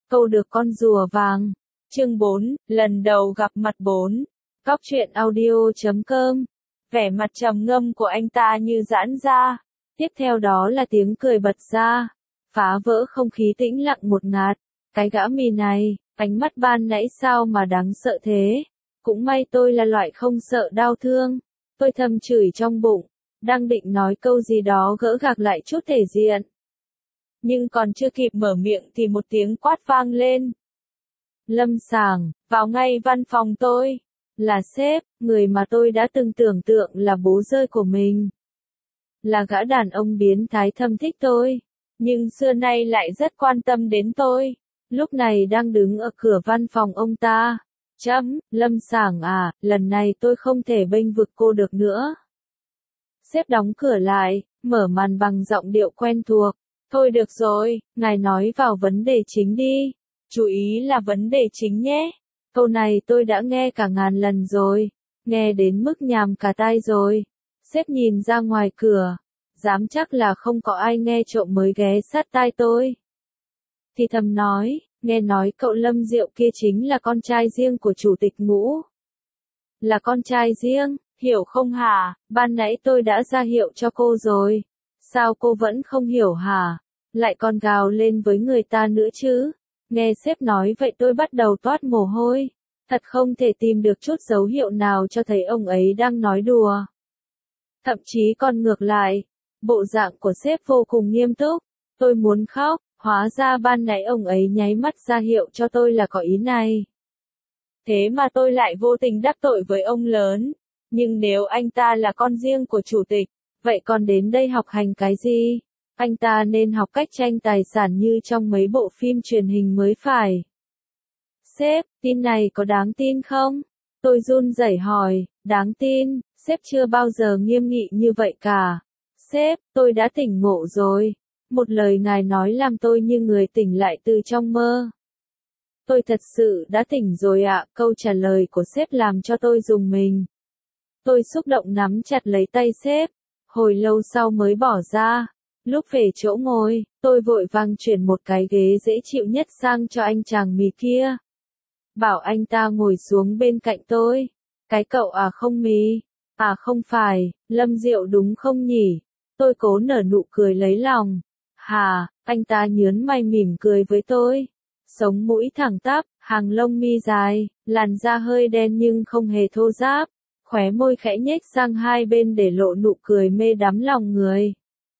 câu được con rùa vàng. Chương 4, lần đầu gặp mặt 4. Cóc truyện audio.com. Vẻ mặt trầm ngâm của anh ta như giãn ra. Tiếp theo đó là tiếng cười bật ra, phá vỡ không khí tĩnh lặng một ngạt. Cái gã mì này, ánh mắt ban nãy sao mà đáng sợ thế? Cũng may tôi là loại không sợ đau thương. Tôi thầm chửi trong bụng, đang định nói câu gì đó gỡ gạc lại chút thể diện. Nhưng còn chưa kịp mở miệng thì một tiếng quát vang lên. Lâm Sàng, vào ngay văn phòng tôi. Là sếp, người mà tôi đã từng tưởng tượng là bố rơi của mình. Là gã đàn ông biến thái thâm thích tôi, nhưng xưa nay lại rất quan tâm đến tôi. Lúc này đang đứng ở cửa văn phòng ông ta. Lâm Sàng à, lần này tôi không thể bênh vực cô được nữa. Sếp đóng cửa lại, mở màn bằng giọng điệu quen thuộc. Thôi được rồi, ngài nói vào vấn đề chính đi. Chú ý là vấn đề chính nhé. Câu này tôi đã nghe cả ngàn lần rồi. Nghe đến mức nhàm cả tai rồi. Sếp nhìn ra ngoài cửa. Dám chắc là không có ai nghe trộm mới ghé sát tai tôi. Thì thầm nói, nghe nói cậu Lâm Diệu kia chính là con trai riêng của chủ tịch Ngũ. Là con trai riêng, hiểu không hả? Ban nãy tôi đã ra hiệu cho cô rồi. Sao cô vẫn không hiểu hả? Lại còn gào lên với người ta nữa chứ? Nghe sếp nói vậy tôi bắt đầu toát mồ hôi. Thật không thể tìm được chút dấu hiệu nào cho thấy ông ấy đang nói đùa. Thậm chí còn ngược lại, bộ dạng của sếp vô cùng nghiêm túc. Tôi muốn khóc, hóa ra ban nãy ông ấy nháy mắt ra hiệu cho tôi là có ý này. Thế mà tôi lại vô tình đắc tội với ông lớn. Nhưng nếu anh ta là con riêng của chủ tịch, vậy còn đến đây học hành cái gì? Anh ta nên học cách tranh tài sản như trong mấy bộ phim truyền hình mới phải. Sếp, tin này có đáng tin không? Tôi run rẩy hỏi, đáng tin, sếp chưa bao giờ nghiêm nghị như vậy cả. Sếp, tôi đã tỉnh ngộ rồi. Một lời ngài nói làm tôi như người tỉnh lại từ trong mơ. Tôi thật sự đã tỉnh rồi ạ, câu trả lời của sếp làm cho tôi rùng mình. Tôi xúc động nắm chặt lấy tay sếp, hồi lâu sau mới bỏ ra. Lúc về chỗ ngồi, tôi vội vàng chuyển một cái ghế dễ chịu nhất sang cho anh chàng mì kia. Bảo anh ta ngồi xuống bên cạnh tôi. Cái cậu à không mì? À không phải, Lâm Diệu đúng không nhỉ? Tôi cố nở nụ cười lấy lòng. Hà, anh ta nhướng mày mỉm cười với tôi. Sống mũi thẳng tắp, hàng lông mi dài, làn da hơi đen nhưng không hề thô ráp. Khóe môi khẽ nhếch sang hai bên để lộ nụ cười mê đắm lòng người.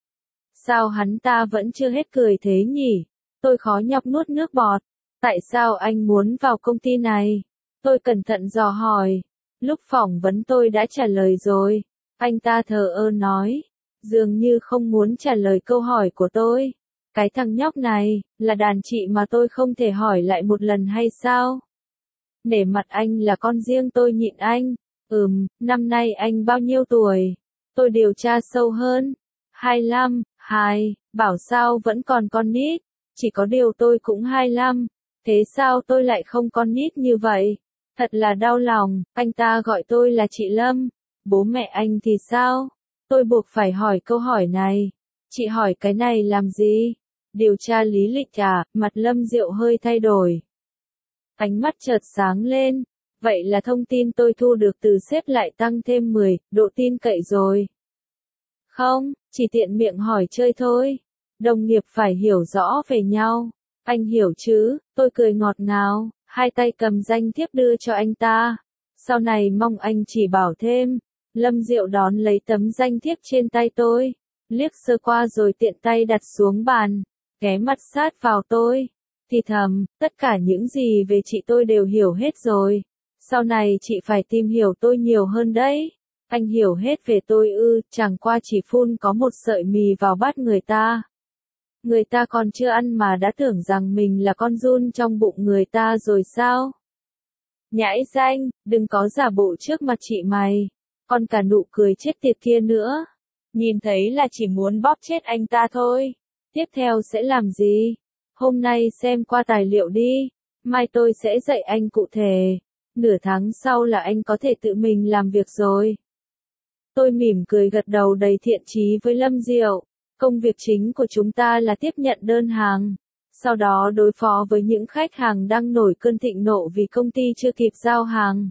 Sao hắn ta vẫn chưa hết cười thế nhỉ? Tôi khó nhọc nuốt nước bọt. Tại sao anh muốn vào công ty này? Tôi cẩn thận dò hỏi. Lúc phỏng vấn tôi đã trả lời rồi. Anh ta thờ ơ nói. Dường như không muốn trả lời câu hỏi của tôi. Cái thằng nhóc này, là đàn chị mà tôi không thể hỏi lại một lần hay sao? Nể mặt anh là con riêng tôi nhịn anh. Năm nay anh bao nhiêu tuổi? Tôi điều tra sâu hơn. 25, bảo sao vẫn còn con nít. Chỉ có điều tôi cũng 25. Thế sao tôi lại không con nít như vậy? Thật là đau lòng, anh ta gọi tôi là chị Lâm. Bố mẹ anh thì sao? Tôi buộc phải hỏi câu hỏi này. Chị hỏi cái này làm gì? Điều tra lý lịch à? Mặt Lâm Diệu hơi thay đổi. Ánh mắt chợt sáng lên. Vậy là thông tin tôi thu được từ sếp lại tăng thêm 10 độ tin cậy rồi. Không, chỉ tiện miệng hỏi chơi thôi. Đồng nghiệp phải hiểu rõ về nhau. Anh hiểu chứ? Tôi cười ngọt ngào, hai tay cầm danh thiếp đưa cho anh ta. Sau này mong anh chỉ bảo thêm. Lâm Diệu đón lấy tấm danh thiếp trên tay tôi, liếc sơ qua rồi tiện tay đặt xuống bàn, ghé mặt sát vào tôi. Thì thầm, tất cả những gì về chị tôi đều hiểu hết rồi. Sau này chị phải tìm hiểu tôi nhiều hơn đấy. Anh hiểu hết về tôi ư? Chẳng qua chỉ phun có một sợi mì vào bát người ta. Người ta còn chưa ăn mà đã tưởng rằng mình là con giun trong bụng người ta rồi sao? Nhãi danh, đừng có giả bộ trước mặt chị mày. Còn cả nụ cười chết tiệt kia nữa. Nhìn thấy là chỉ muốn bóp chết anh ta thôi. Tiếp theo sẽ làm gì? Hôm nay xem qua tài liệu đi. Mai tôi sẽ dạy anh cụ thể. Nửa tháng sau là anh có thể tự mình làm việc rồi. Tôi mỉm cười gật đầu đầy thiện chí với Lâm Diệu. Công việc chính của chúng ta là tiếp nhận đơn hàng. sau đó đối phó với những khách hàng đang nổi cơn thịnh nộ vì công ty chưa kịp giao hàng.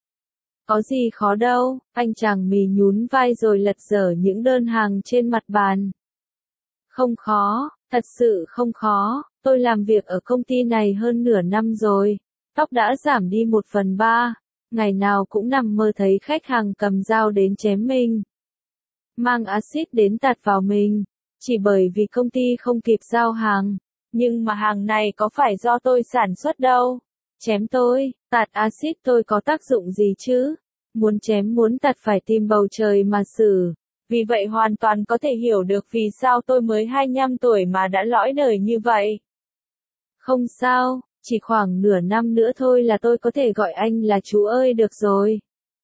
Có gì khó đâu, anh chàng mì nhún vai rồi lật dở những đơn hàng trên mặt bàn. Không khó, thật sự không khó, tôi làm việc ở công ty này hơn nửa năm rồi, tóc đã giảm đi 1/3, ngày nào cũng nằm mơ thấy khách hàng cầm dao đến chém mình. Mang axit đến tạt vào mình, chỉ bởi vì công ty không kịp giao hàng. Nhưng mà hàng này có phải do tôi sản xuất đâu. Chém tôi, tạt axit tôi có tác dụng gì chứ? Muốn chém muốn tạt phải tìm bầu trời mà xử. Vì vậy hoàn toàn có thể hiểu được vì sao tôi mới 25 tuổi mà đã lõi đời như vậy. Không sao, chỉ khoảng nửa năm nữa thôi là tôi có thể gọi anh là chú ơi được rồi.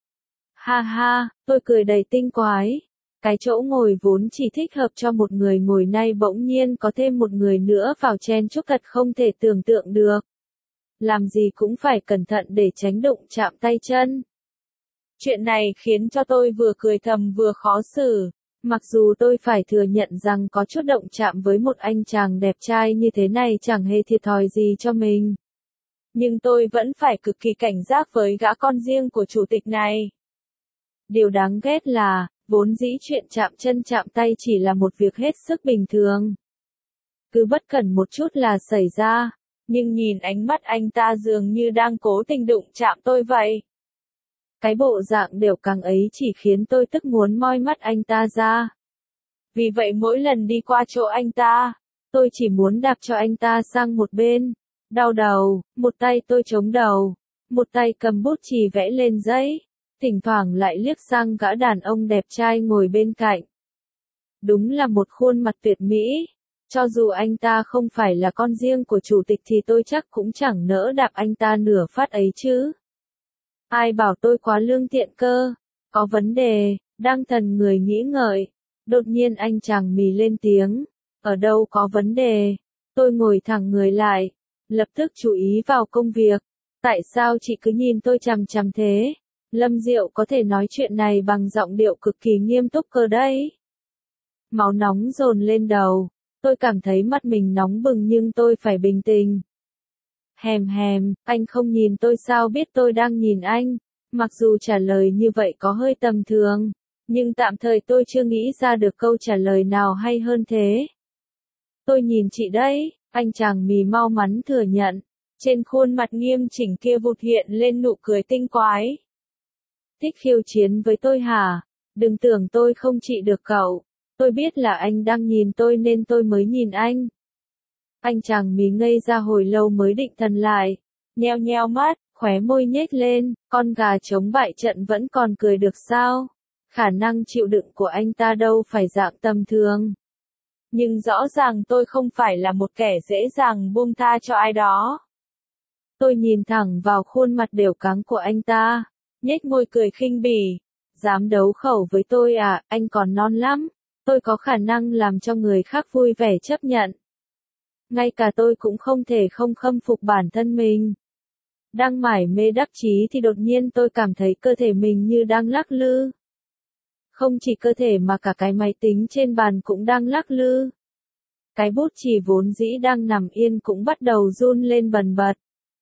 Ha ha, tôi cười đầy tinh quái. Cái chỗ ngồi vốn chỉ thích hợp cho một người ngồi nay bỗng nhiên có thêm một người nữa vào chen chúc thật không thể tưởng tượng được. Làm gì cũng phải cẩn thận để tránh đụng chạm tay chân. Chuyện này khiến cho tôi vừa cười thầm vừa khó xử. Mặc dù tôi phải thừa nhận rằng có chút động chạm với một anh chàng đẹp trai như thế này chẳng hề thiệt thòi gì cho mình. Nhưng tôi vẫn phải cực kỳ cảnh giác với gã con riêng của chủ tịch này. Điều đáng ghét là, vốn dĩ chuyện chạm chân chạm tay chỉ là một việc hết sức bình thường. Cứ bất cẩn một chút là xảy ra, nhưng nhìn ánh mắt anh ta dường như đang cố tình đụng chạm tôi vậy. Cái bộ dạng đều càng ấy chỉ khiến tôi tức muốn moi mắt anh ta ra. Vì vậy mỗi lần đi qua chỗ anh ta, tôi chỉ muốn đạp cho anh ta sang một bên. Đau đầu, một tay tôi chống đầu, một tay cầm bút chì vẽ lên giấy. Thỉnh thoảng lại liếc sang gã đàn ông đẹp trai ngồi bên cạnh. Đúng là một khuôn mặt tuyệt mỹ. Cho dù anh ta không phải là con riêng của chủ tịch thì tôi chắc cũng chẳng nỡ đạp anh ta nửa phát ấy chứ. Ai bảo tôi quá lương thiện cơ. Có vấn đề, đang thần người nghĩ ngợi. Đột nhiên anh chàng mì lên tiếng. Ở đâu có vấn đề? Tôi ngồi thẳng người lại. Lập tức chú ý vào công việc. Tại sao chị cứ nhìn tôi chằm chằm thế? Lâm Diệu có thể nói chuyện này bằng giọng điệu cực kỳ nghiêm túc cơ đấy. Máu nóng dồn lên đầu. Tôi cảm thấy mắt mình nóng bừng nhưng tôi phải bình tĩnh. Hèm, anh không nhìn tôi sao biết tôi đang nhìn anh. Mặc dù trả lời như vậy có hơi tầm thường, nhưng tạm thời tôi chưa nghĩ ra được câu trả lời nào hay hơn thế. Tôi nhìn chị đấy, anh chàng mì mau mắn thừa nhận. Trên khuôn mặt nghiêm chỉnh kia vụt hiện lên nụ cười tinh quái. Thích khiêu chiến với tôi hả? Đừng tưởng tôi không trị được cậu. Tôi biết là anh đang nhìn tôi nên tôi mới nhìn anh. Anh chàng mí ngây ra hồi lâu mới định thần lại. Nheo nheo mắt, khóe môi nhếch lên, con gà chống bại trận vẫn còn cười được sao? Khả năng chịu đựng của anh ta đâu phải dạng tầm thường. Nhưng rõ ràng tôi không phải là một kẻ dễ dàng buông tha cho ai đó. Tôi nhìn thẳng vào khuôn mặt đều căng của anh ta. Nhếch môi cười khinh bỉ. Dám đấu khẩu với tôi à, anh còn non lắm. Tôi có khả năng làm cho người khác vui vẻ chấp nhận. Ngay cả tôi cũng không thể không khâm phục bản thân mình. Đang mải mê đắc chí thì đột nhiên tôi cảm thấy cơ thể mình như đang lắc lư. Không chỉ cơ thể mà cả cái máy tính trên bàn cũng đang lắc lư. Cái bút chì vốn dĩ đang nằm yên cũng bắt đầu run lên bần bật.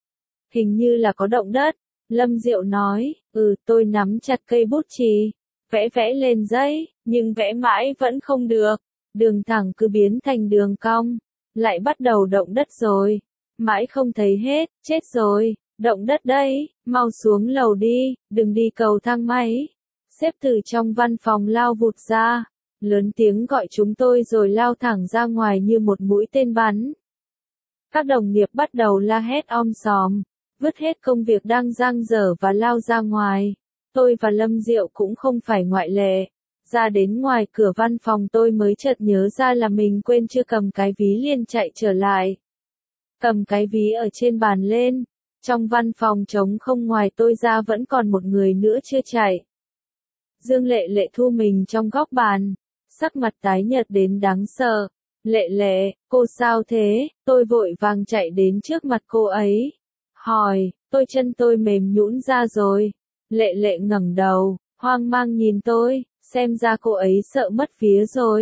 Hình như là có động đất. Lâm Diệu nói, tôi nắm chặt cây bút chì, vẽ lên giấy, nhưng vẽ mãi vẫn không được. Đường thẳng cứ biến thành đường cong, lại bắt đầu động đất rồi. Mãi không thấy hết, chết rồi, động đất đây, mau xuống lầu đi, đừng đi cầu thang máy. Sếp từ trong văn phòng lao vụt ra, lớn tiếng gọi chúng tôi rồi lao thẳng ra ngoài như một mũi tên bắn. Các đồng nghiệp bắt đầu la hét om sòm. Vứt hết công việc đang dang dở và lao ra ngoài. Tôi và Lâm Diệu cũng không phải ngoại lệ. Ra đến ngoài cửa văn phòng tôi mới chợt nhớ ra là mình quên chưa cầm cái ví liền chạy trở lại. Cầm cái ví ở trên bàn lên. Trong văn phòng trống không ngoài tôi ra vẫn còn một người nữa chưa chạy. Dương Lệ Lệ thu mình trong góc bàn. Sắc mặt tái nhợt đến đáng sợ. Lệ Lệ, cô sao thế? Tôi vội vàng chạy đến trước mặt cô ấy. Hỏi, chân tôi mềm nhũn ra rồi. Lệ Lệ ngẩng đầu, hoang mang nhìn tôi, xem ra cô ấy sợ mất vía rồi.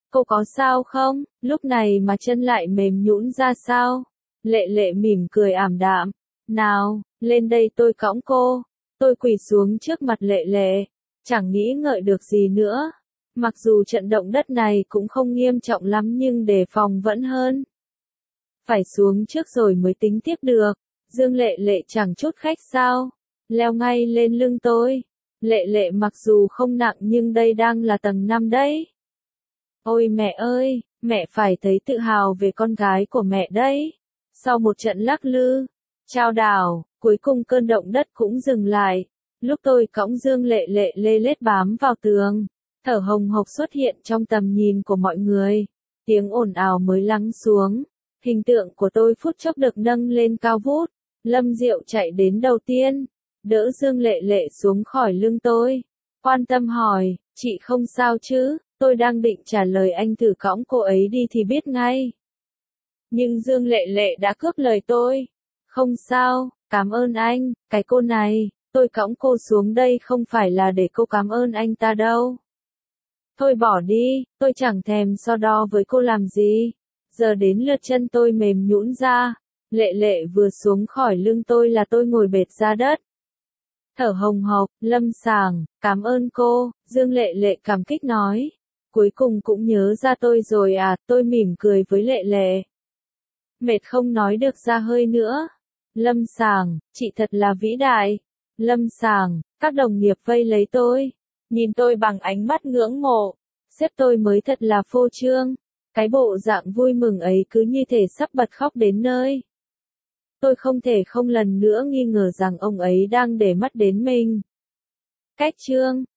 Cô có sao không? Lúc này mà chân lại mềm nhũn ra sao? Lệ lệ mỉm cười ảm đạm. Nào, lên đây tôi cõng cô. Tôi quỳ xuống trước mặt lệ lệ. Chẳng nghĩ ngợi được gì nữa. Mặc dù trận động đất này cũng không nghiêm trọng lắm nhưng đề phòng vẫn hơn. Phải xuống trước rồi mới tính tiếp được. Dương Lệ Lệ chẳng chút khách sao. Leo ngay lên lưng tôi. Lệ Lệ mặc dù không nặng nhưng đây đang là tầng 5 đấy. Ôi mẹ ơi, mẹ phải thấy tự hào về con gái của mẹ đấy. Sau một trận lắc lư, chao đảo, cuối cùng cơn động đất cũng dừng lại. Lúc tôi cõng Dương Lệ Lệ lê lết bám vào tường, thở hồng hộc xuất hiện trong tầm nhìn của mọi người. Tiếng ồn ào mới lắng xuống. Hình tượng của tôi phút chốc được nâng lên cao vút. Lâm Diệu chạy đến đầu tiên, đỡ Dương Lệ Lệ xuống khỏi lưng tôi. Quan tâm hỏi, chị không sao chứ? Tôi đang định trả lời anh thử cõng cô ấy đi thì biết ngay. Nhưng Dương Lệ Lệ đã cướp lời tôi. Không sao, cảm ơn anh, cái cô này, tôi cõng cô xuống đây không phải là để cô cảm ơn anh ta đâu. Thôi bỏ đi, tôi chẳng thèm so đo với cô làm gì. Giờ đến lượt chân tôi mềm nhũn ra. Lệ Lệ vừa xuống khỏi lưng tôi là tôi ngồi bệt ra đất. Thở hồng hộc, Lâm Sàng, cảm ơn cô, Dương Lệ Lệ cảm kích nói. Cuối cùng cũng nhớ ra tôi rồi à, tôi mỉm cười với Lệ Lệ. Mệt không nói được ra hơi nữa. Lâm Sàng, chị thật là vĩ đại. Lâm Sàng, các đồng nghiệp vây lấy tôi. Nhìn tôi bằng ánh mắt ngưỡng mộ. Sếp tôi mới thật là phô trương. Cái bộ dạng vui mừng ấy cứ như thể sắp bật khóc đến nơi. Tôi không thể không lần nữa nghi ngờ rằng ông ấy đang để mắt đến mình. Cách chương